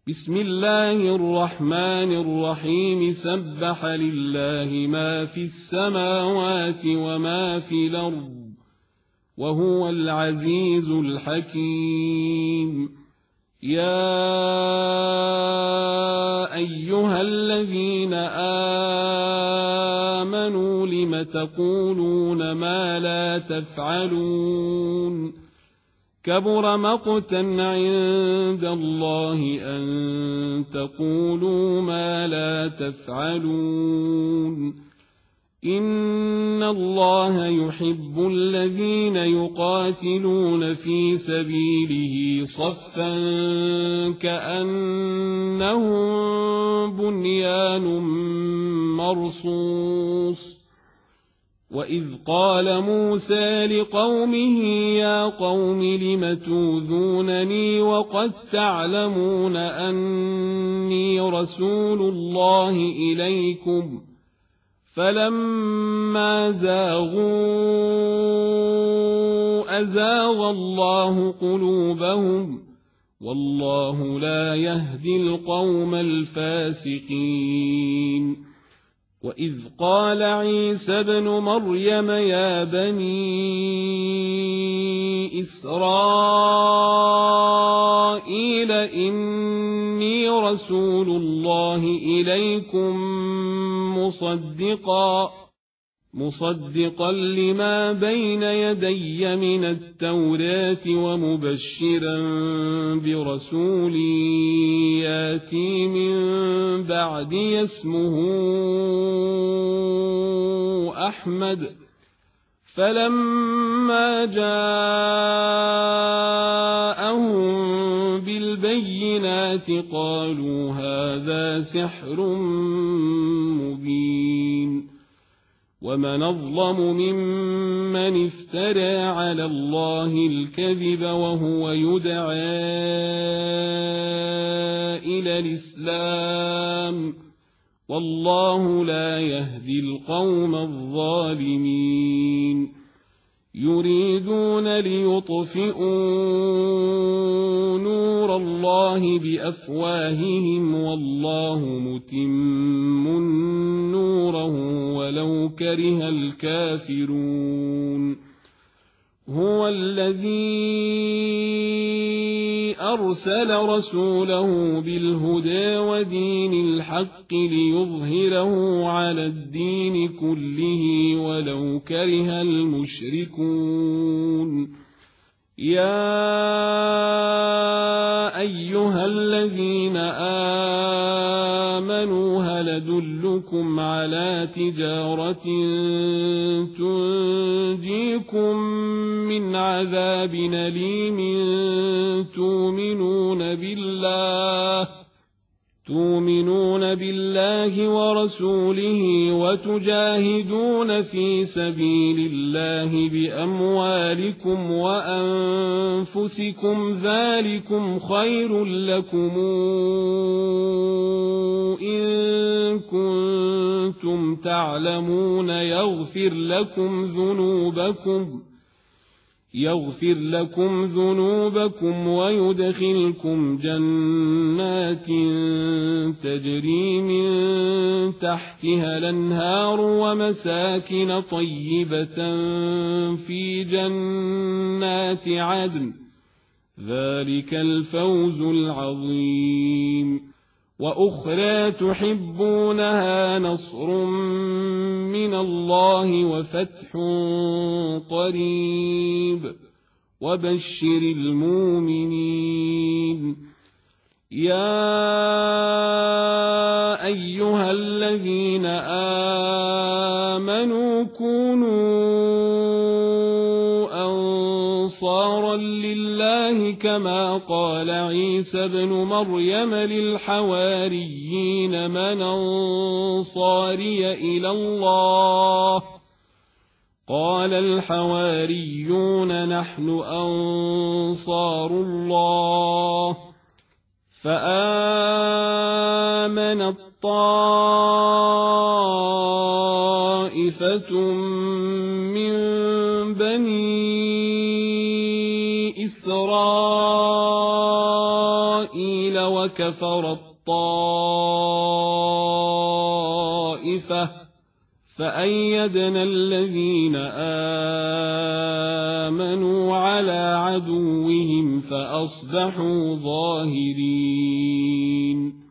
بسم الله الرحمن الرحيم سبح لله ما في السماوات وما في الأرض وهو العزيز الحكيم. يا أيها الذين آمنوا لم تقولون ما لا تفعلون كبر مقتا عند الله أن تقولوا ما لا تفعلون. إن الله يحب الذين يقاتلون في سبيله صفا كأنهم بنيان مرصوص. وإذ قال موسى لقومه يا قوم لم توذونني وقد تعلمون أني رسول الله إليكم فلما زاغوا أزاغ الله قلوبهم والله لا يهدي القوم الفاسقين. وإذ قال عيسى ابن مريم يا بني إسرائيل إني رسول الله إليكم مصدقا لما بين يدي من التوراة ومبشرا برسول ياتي من بعدي اسمه أحمد. فلما جاءهم بالبينات قالوا هذا سحر مبين. ومن أظلم ممن افترى على الله الكذب وهو يدعى إلى الإسلام والله لا يهدي القوم الظالمين. يريدون ليطفئوا نور الله بأفواههم والله متم نوره ولو كره الكافرون. هو الذي أرسل رسوله بالهدى ودين الحق ليظهره على الدين كله ولو كره المشركون. يا أيها الذين آمنوا هل أدلكم على تجارة تنجيكم من عذاب أليم تؤمنون بالله ورسوله وتجاهدون في سبيل الله بأموالكم وأنفسكم ذلكم خير لكم إن كنتم تعلمون يغفر لكم ذنوبكم ويدخلكم جنات تجري من تحتها الأنهار ومساكن طيبة في جنات عدن ذلك الفوز العظيم. وأخرى تحبونها نصر من الله وفتح قريب وبشر المؤمنين. يا أيها الذين آمنوا كونوا أنصارا لله كما قال عيسى ابن مريم للحواريين من أنصاري إلى الله قال الحواريون نحن أنصار الله. فآمنت طائفة من بني إسرائيل وكفرت طائفة فأيدنا الذين آمنوا على عدوهم فأصبحوا ظاهرين.